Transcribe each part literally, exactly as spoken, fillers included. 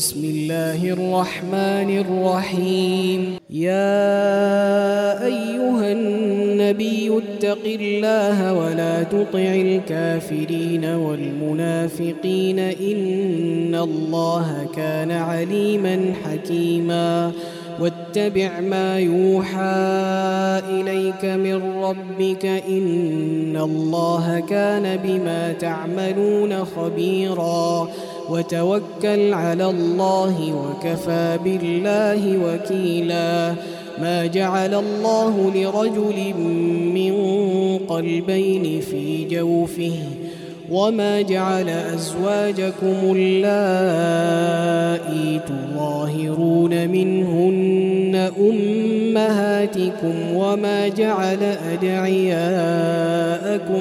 بسم الله الرحمن الرحيم. يا أيها النبي اتق الله ولا تطع الكافرين والمنافقين إن الله كان عليما حكيما. واتبع ما يوحى إليك من ربك إن الله كان بما تعملون خبيرا. وتوكل على الله وكفى بالله وكيلا. ما جعل الله لرجل من قلبين في جوفه وما جعل أزواجكم اللائي تظاهرون منهن أمهاتكم وما جعل أدعياءكم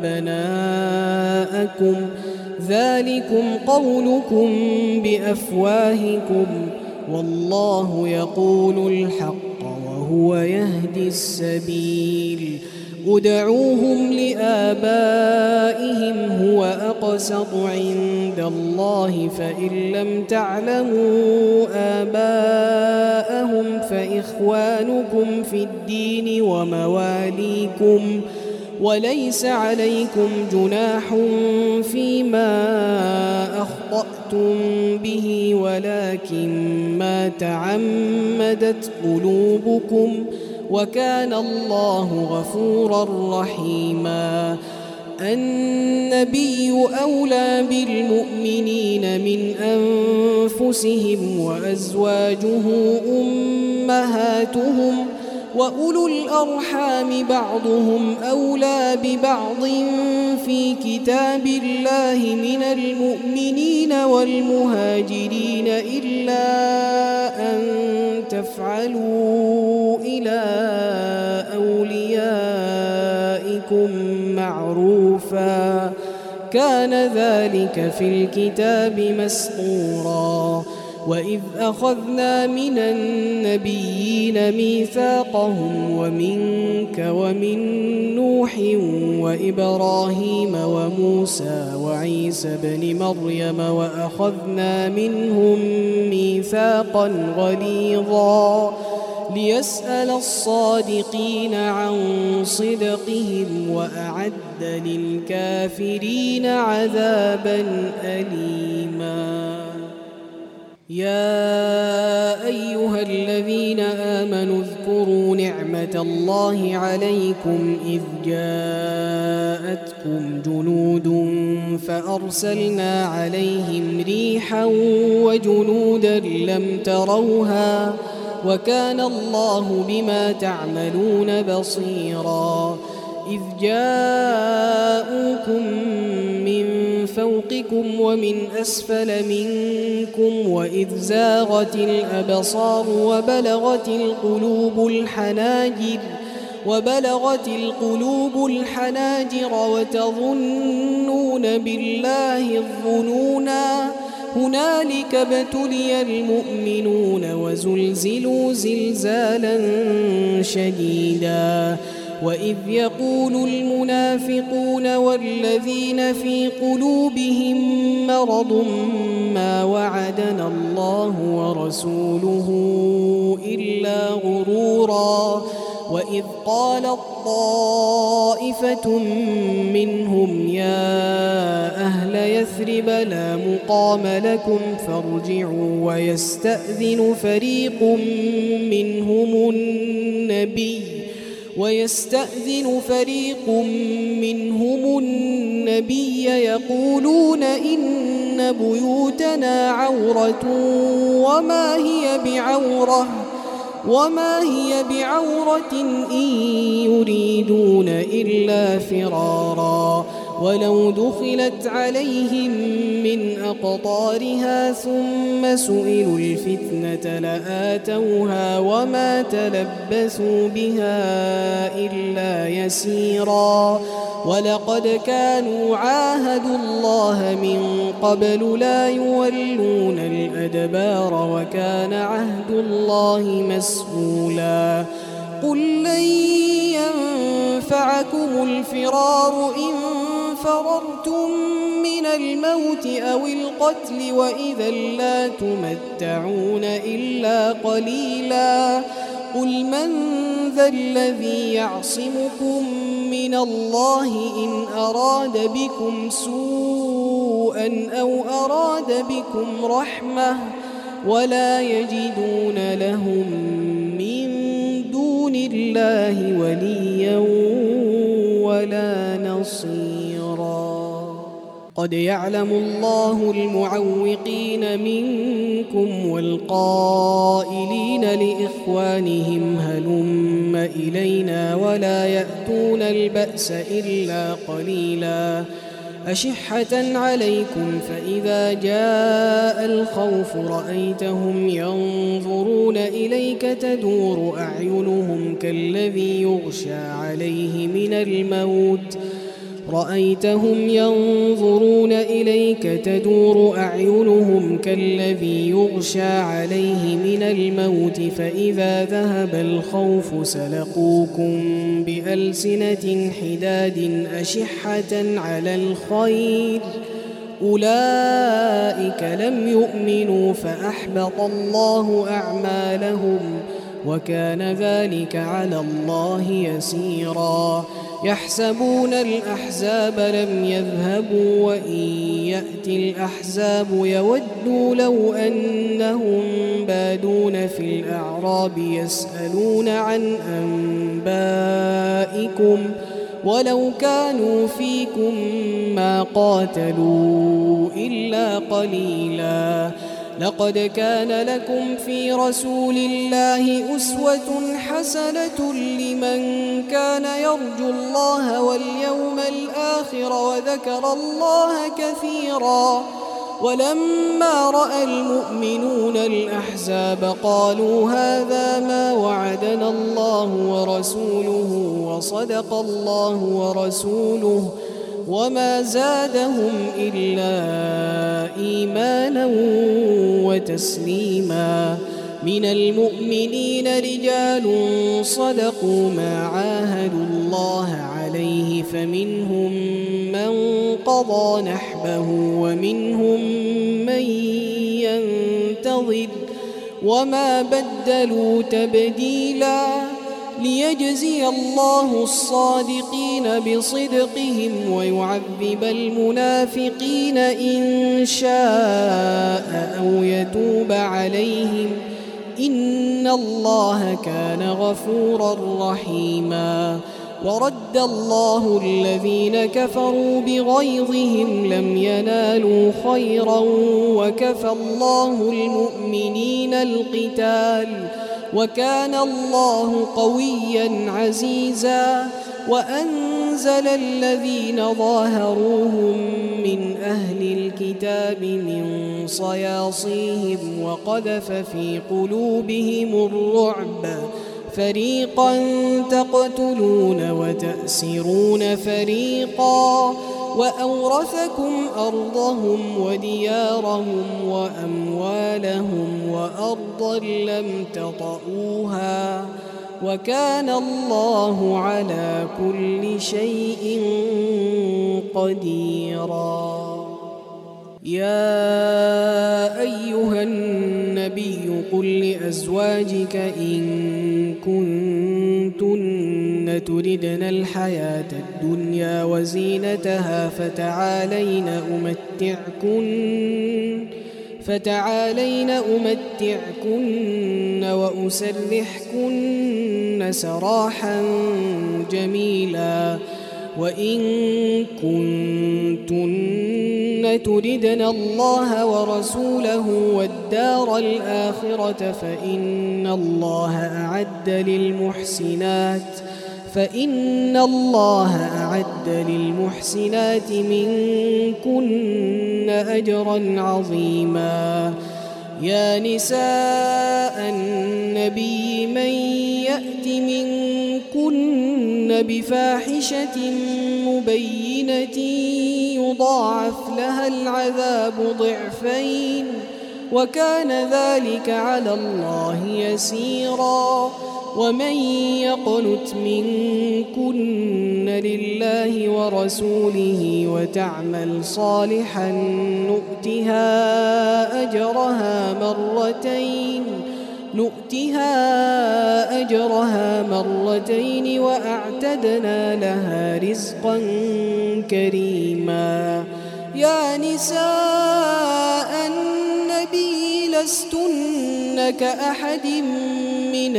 أبناءكم ذلكم قولكم بأفواهكم والله يقول الحق وهو يهدي السبيل. ادعوهم لآبائهم هو أقسط عند الله فإن لم تعلموا آباءهم فإخوانكم في الدين ومواليكم وليس عليكم جناح فيما أخطأتم به ولكن ما تعمدت قلوبكم وكان الله غفورا رحيما. النبي أولى بالمؤمنين من أنفسهم وأزواجه أمهاتهم وأولو الأرحام بعضهم أولى ببعض في كتاب الله من المؤمنين والمهاجرين إلا أن تفعلوا إلى أوليائكم معروفا كان ذلك في الكتاب مسطورا. وإذ أخذنا من النبيين ميثاقهم ومنك ومن نوح وإبراهيم وموسى وعيسى بن مريم وأخذنا منهم ميثاقا غليظا ليسأل الصادقين عن صدقهم وأعد للكافرين عذابا أليما. يا أيها الذين آمنوا اذكروا نعمة الله عليكم إذ جاءتكم جنود فأرسلنا عليهم ريحا وجنودا لم تروها وكان الله بما تعملون بصيرا. إذ جاءوكم من فوقكم ومن أسفل منكم وإذ زاغت الأبصار وبلغت القلوب الحناجر وبلغت القلوب الحناجر وتظنون بالله الظنونا هنالك ابتلي المؤمنون وزلزلوا زلزالا شديدا. وإذ يقول المنافقون والذين في قلوبهم مرض ما وعدنا الله ورسوله إلا غرورا. وإذ قالت طائفة منهم يا أهل يثرب لا مقام لكم فارجعوا ويستأذن فريق منهم النبي ويستأذن فريق منهم النبي يقولون إن بيوتنا عورة وما هي بعورة وما هي بعورة إن يريدون إلا فرارا. ولو دخلت عليهم من أقطارها ثم سئلوا الفتنة لآتوها وما تلبثوا بها إلا يسيرا. ولقد كانوا عاهدوا الله من قبل لا يولون الأدبار وكان عهد الله مسؤولا. قل لن ينفعكم الفرار إن فررتم من الموت أو القتل وإذا لا تمتعون إلا قليلا قل من ذا الذي يعصمكم من الله إن أراد بكم سوءا أو أراد بكم رحمة ولا يجدون لهم من دون الله وليا ولا نصيرا قد يعلم الله المعوقين منكم والقائلين لإخوانهم هلم إلينا ولا يأتون البأس إلا قليلا أشحة عليكم فإذا جاء الخوف رأيتهم ينظرون إليك تدور أعينهم كالذي يغشى عليه من الموت رأيتهم ينظرون إليك تدور أعينهم كالذي يغشى عليه من الموت فإذا ذهب الخوف سلقوكم بألسنة حداد أشحة على الخير أولئك لم يؤمنوا فأحبط الله أعمالهم وكان ذلك على الله يسيرا يحسبون الأحزاب لم يذهبوا وإن يأتي الأحزاب يودوا لو أنهم بادون في الأعراب يسألون عن أنبائكم ولو كانوا فيكم ما قاتلوا إلا قليلا لقد كان لكم في رسول الله أسوة حسنة لمن كان يرجو الله واليوم الآخر وذكر الله كثيرا ولما رأى المؤمنون الأحزاب قالوا هذا ما وعدنا الله ورسوله وصدق الله ورسوله وما زادهم إلا إيمانا وتسليما من المؤمنين رجال صدقوا ما عاهدوا الله عليه فمنهم من قضى نحبه ومنهم من ينتظر وما بدلوا تبديلا ليجزي الله الصادقين بصدقهم ويعذب المنافقين إن شاء أو يتوب عليهم إن الله كان غفورا رحيما ورد الله الذين كفروا بغيظهم لم ينالوا خيرا وكفى الله المؤمنين القتال وكان الله قويا عزيزا وأنزل الذين ظاهروهم من أهل الكتاب من صياصيهم وقذف في قلوبهم الرعب فريقا تقتلون وتأسرون فريقا وأورثكم أرضهم وديارهم وأموالهم وأرضا لم تطئوها وكان الله على كل شيء قديرا يا أيها النبي قل لأزواجك إن كنتن تردن الحياة الدنيا وزينتها فتعالين أمتعكن فتعالين أمتعكن وأسرحكن سراحا جميلا وإن كنتن تردن الله ورسوله والدار الآخرة فإن الله أعد للمحسنات فإن الله أعد للمحسنات منكن أجرا عظيما يا نساء النبي من يأت منكن بفاحشة مبينة يضاعف لها العذاب ضعفين وكان ذلك على الله يسيرا. ومن يقنت منكن لله ورسوله وتعمل صالحا نؤتها أجرها مرتين نؤتها أجرها مرتين وأعتدنا لها رزقا كريما. يا نساء النبي لستن كأحد من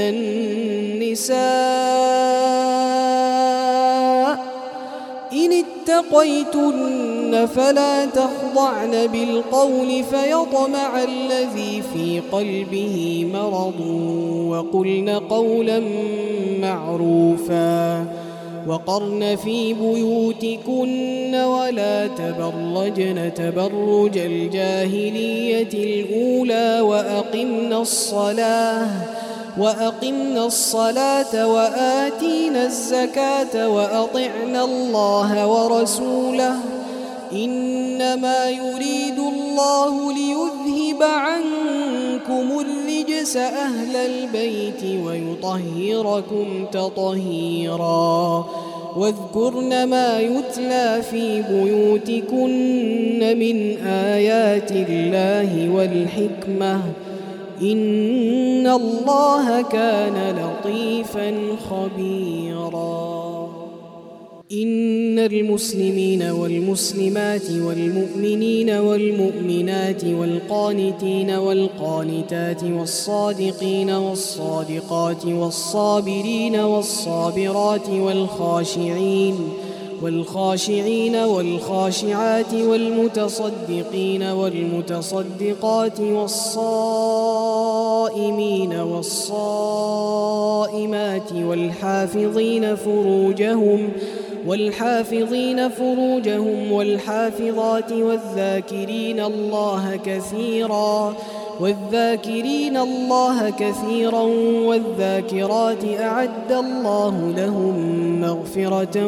النساء إن اتقيتن فلا تخضعن بالقول فيطمع الذي في قلبه مرض وقلن قولا معروفا. وقرن في بيوتكن ولا تبرجن تبرج الجاهلية الأولى وأقمن الصلاة وأقمنا الصلاة وآتينا الزكاة وأطعنا الله ورسوله إنما يريد الله ليذهب عنكم الرجس أهل البيت ويطهركم تطهيرا. واذكرن ما يتلى في بيوتكن من آيات الله والحكمة إن الله كان لطيفا خبيرا. إن المسلمين والمسلمات والمؤمنين والمؤمنات والقانتين والقانتات والصادقين والصادقات والصابرين والصابرات والخاشعين والخاشعين والخاشعات والمتصدقين والمتصدقات والصائمين والصائمات والحافظين فروجهم والحافظين فروجهم والحافظات والذاكرين الله كثيرا والذاكرين الله كثيرا والذاكرات أعد الله لهم مغفرة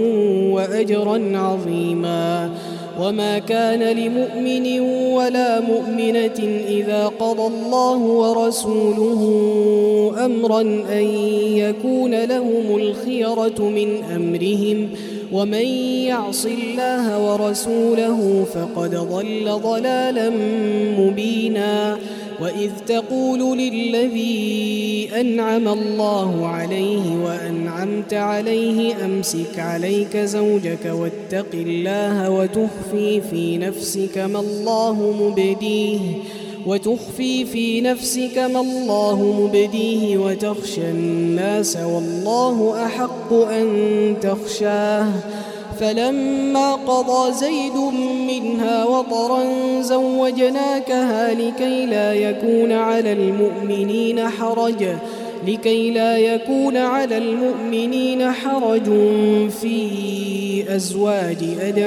وأجرا عظيما. وما كان لمؤمن ولا مؤمنة إذا قضى الله ورسوله أمرا أن يكون لهم الخيرة من أمرهم ومن يعص الله ورسوله فقد ضل ضلالا مبينا. وإذ تقول للذي أنعم الله عليه وأنعمت عليه أمسك عليك زوجك واتق الله وتخفي في نفسك ما الله مبديه وتخفي في نفسك ما الله مبديه وتخشى الناس والله أحق أن تخشاه. فلما قضى زيد منها وطرا زوجناكها لكي لا يكون على المؤمنين حرج لكي لا يكون على المؤمنين حرج في أزواج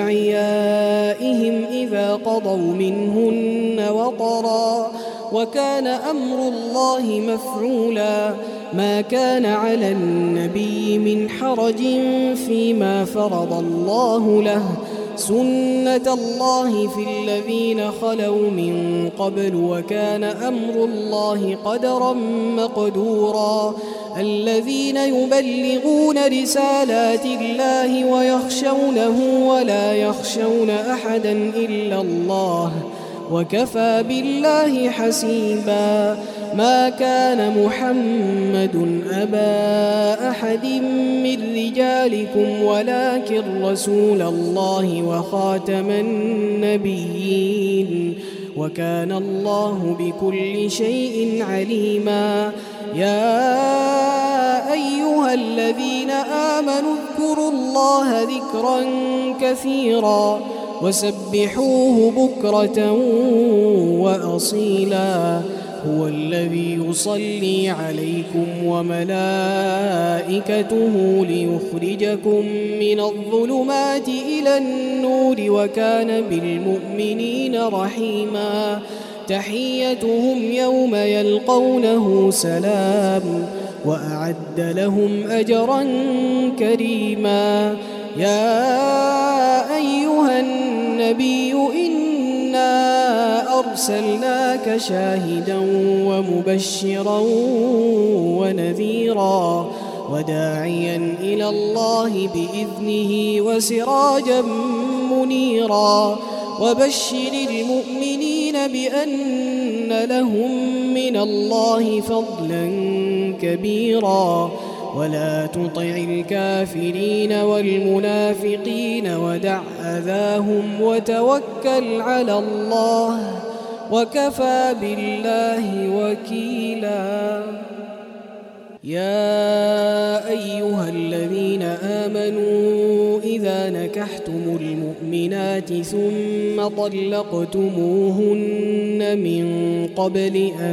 أدعيائهم إذا قضوا منهن وطرا وكان أمر الله مفعولا. ما كان على النبي من حرج فيما فرض الله له سنة الله في الذين خلوا من قبل وكان أمر الله قدرا مقدورا. الذين يبلغون رسالات الله ويخشونه ولا يخشون أحدا إلا الله وكفى بالله حسيبا. ما كان محمد أبا أحد من رجالكم ولكن رسول الله وخاتم النبيين وكان الله بكل شيء عليما. يا أيها الذين آمنوا اذكروا الله ذكرا كثيرا وسبحوه بكرة وأصيلا. هو الذي يصلي عليكم وملائكته ليخرجكم من الظلمات إلى النور وكان بالمؤمنين رحيما. تحيتهم يوم يلقونه سلام وأعد لهم أجرا كريما. يا أيها النبي إنا أرسلناك شاهدا ومبشرا ونذيرا وداعيا إلى الله بإذنه وسراجا منيرا وبشر المؤمنين بأن لهم من الله فضلا كبيرا ولا تطع الكافرين والمنافقين ودع أذاهم وتوكل على الله وكفى بالله وكيلا. يا أيها الذين آمنوا إذا نكحتم المؤمنات ثم طلقتموهن من قبل أن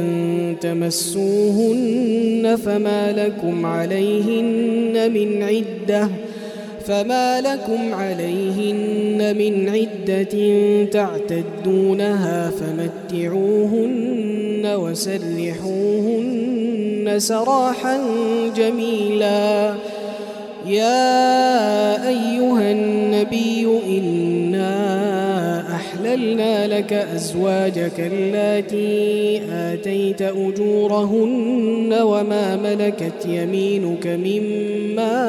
تمسوهن فما لكم عليهن من عدة فما لكم عليهن من عدة تعتدونها فمتعوهن وسرحوهن سراحا جميلا. يا أيها النبي إنا أحللنا لك أزواجك اللاتي آتيت أجورهن وما ملكت يمينك مما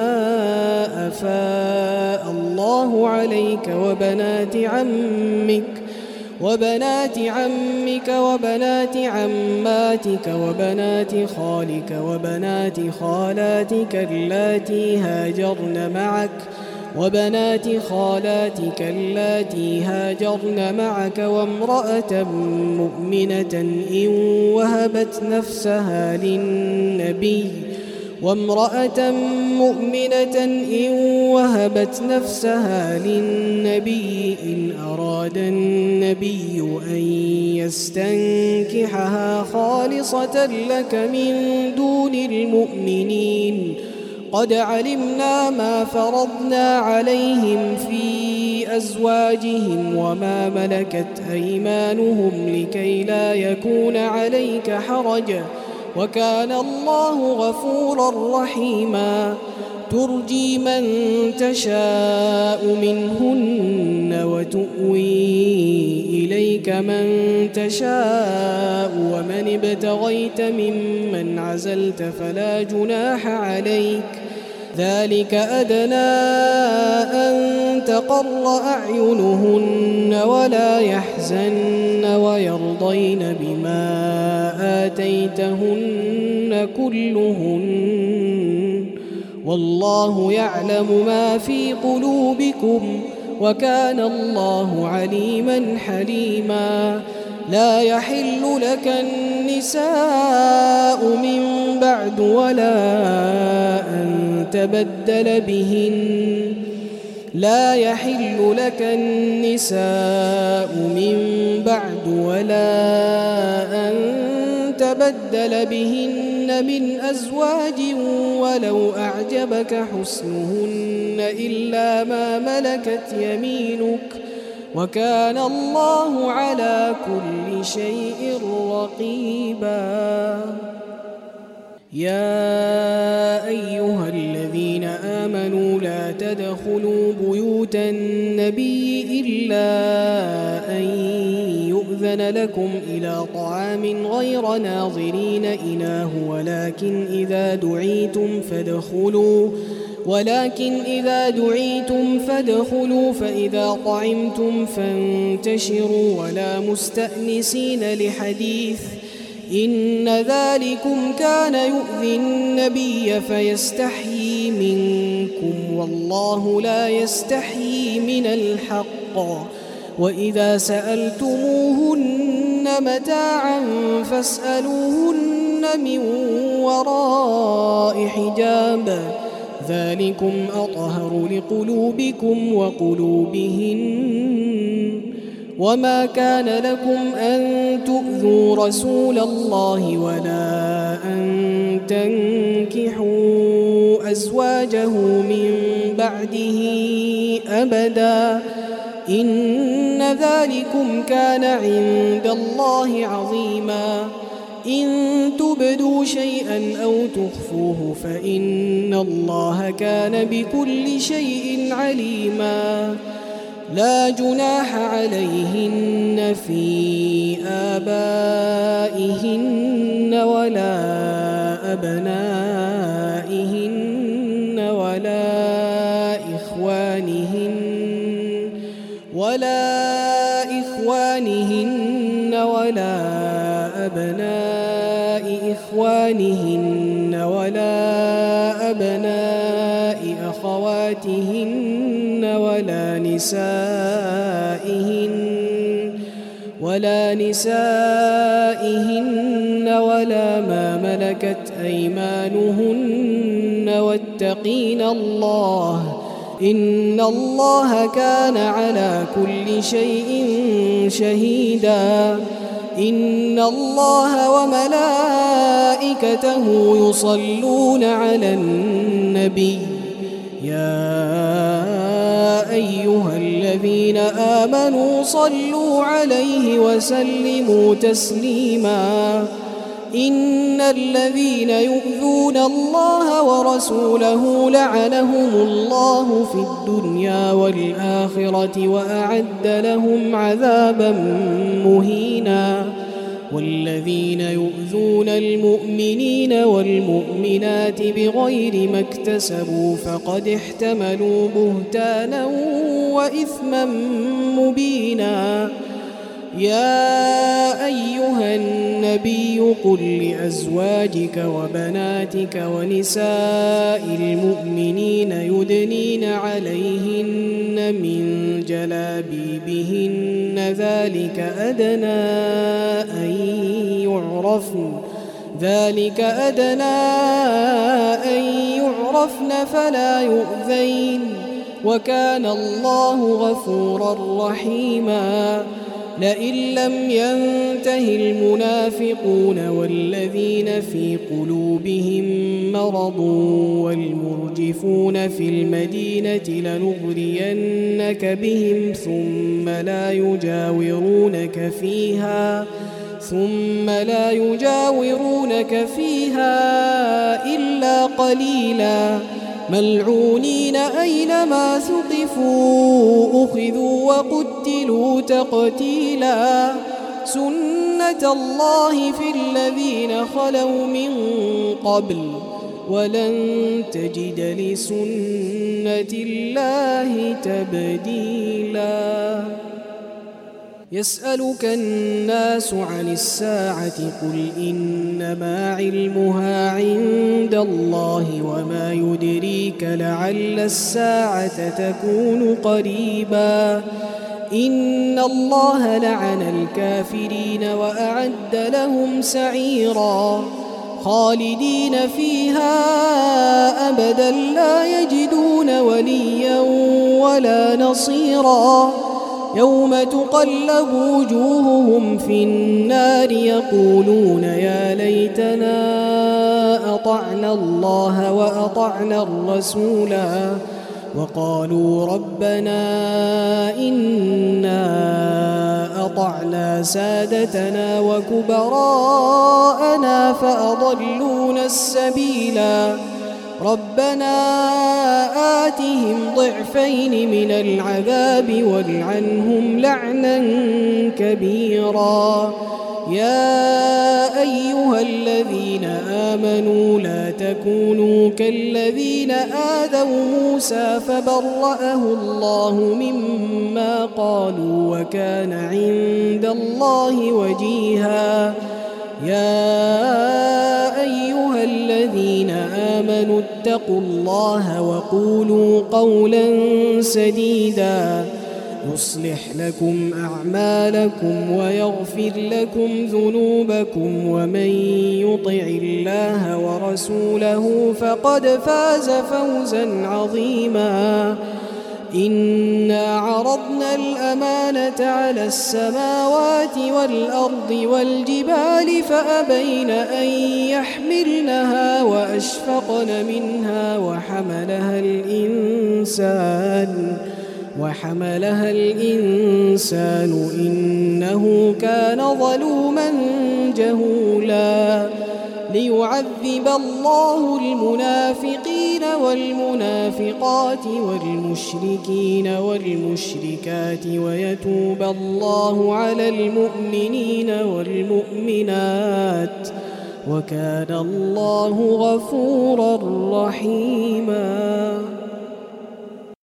أفاء الله عليك وبنات عمك وبنات عمك وبنات عماتك وبنات خالك وبنات خالاتك اللاتي هاجرن معك وبنات خالاتك اللاتي هاجرن معك وامرأة مؤمنة إن وهبت نفسها للنبي وامرأة مؤمنة إن وهبت نفسها للنبي إن أراد النبي أن يستنكحها خالصة لك من دون المؤمنين قد علمنا ما فرضنا عليهم في أزواجهم وما ملكت أيمانهم لكي لا يكون عليك حرج وكان الله غفورا رحيما. ترجي من تشاء منهن وتؤوي إليك من تشاء ومن ابتغيت ممن عزلت فلا جناح عليك ذلك أدنى أن تقر أعينهن ولا يحزن ويرضين بما آتيتهن كلهن والله يعلم ما في قلوبكم وكان الله عليما حليما. لا يحل لك النساء من بعد ولا أن تبدل بهن لا يحل لك النساء من بعد ولا أن تبدل بهن من أزواج ولو أعجبك حسنهن إلا ما ملكت يمينك وكان الله على كل شيء رقيبا. يا أيها الذين آمنوا لا تدخلوا بيوت النبي إلا أن يؤذن لكم إلى طعام غير ناظرين إناه ولكن إذا دعيتم فادخلوا ولكن إذا دعيتم فادخلوا فإذا طعمتم فانتشروا ولا مستأنسين لحديث إن ذلكم كان يؤذي النبي فيستحيي منكم والله لا يستحيي من الحق. وإذا سألتموهن متاعا فاسألوهن من وراء حجاب ذلكم أطهر لقلوبكم وقلوبهن. وما كان لكم أن تؤذوا رسول الله ولا أن تنكحوا أزواجه من بعده أبدا إن ذلكم كان عند الله عظيما. إن تبدوا شيئا أو تخفوه فإن الله كان بكل شيء عليما. لا جناح عليهن في آبائهن ولا أبنائهن ولا إخوانهن ولا إخوانهن ولا أبناء إخوانهن ولا أبناء أخواتهن ولا نسائهن ولا نسائهن ولا ما ملكت أيمانهن واتقين الله إن الله كان على كل شيء شهيدا إن الله وملائكته يصلون على النبي يا أيها الذين آمنوا صلوا عليه وسلموا تسليما إن الذين يؤذون الله ورسوله لعنهم الله في الدنيا والآخرة وأعد لهم عذابا مهينا والذين يؤذون المؤمنين والمؤمنات بغير ما اكتسبوا فقد احتملوا بهتانا وإثما مبينا يا أيها النبي قل لأزواجك وبناتك ونساء المؤمنين يدنين عليهن من جلابيبهن ذلك أدنى أن يعرفن ذلك أدنى أن يعرفن فلا يؤذين وكان الله غفورا رحيما لئن لم ينته المنافقون والذين في قلوبهم مرض والمرجفون في المدينة لنغرينك بهم ثم لا يجاورونك فيها ثم لا يجاورونك فيها إلا قليلا ملعونين أينما ثقفوا أخذوا وقتلوا تقتيلا سنة الله في الذين خلوا من قبل ولن تجد لسنة الله تبديلا يسألك الناس عن الساعة قل إنما علمها عند الله وما يدريك لعل الساعة تكون قريبا إن الله لعن الكافرين وأعد لهم سعيرا خالدين فيها أبدا لا يجدون وليا ولا نصيرا يوم تقلب وجوههم في النار يقولون يا ليتنا أطعنا الله وأطعنا الرسولا وقالوا ربنا إنا أطعنا سادتنا وكبراءنا فأضلونا السبيلا ربنا آتهم ضعفين من العذاب والعنهم لعنا كبيرا يا أيها الذين آمنوا لا تكونوا كالذين آذوا موسى فبرأه الله مما قالوا وكان عند الله وجيها يا أيها الذين آمنوا اتقوا الله وقولوا قولا سديدا يصلح لكم أعمالكم ويغفر لكم ذنوبكم ومن يطع الله ورسوله فقد فاز فوزا عظيما إنا عرضنا الأمانة على السماوات والأرض والجبال فأبين أن يحملنها وأشفقن منها وحملها الإنسان وحملها الإنسان إنه كان ظلوما جهولا ليعذب الله المنافقين والمنافقات والمشركين والمشركات ويتوب الله على المؤمنين والمؤمنات وكان الله غفورا رحيما.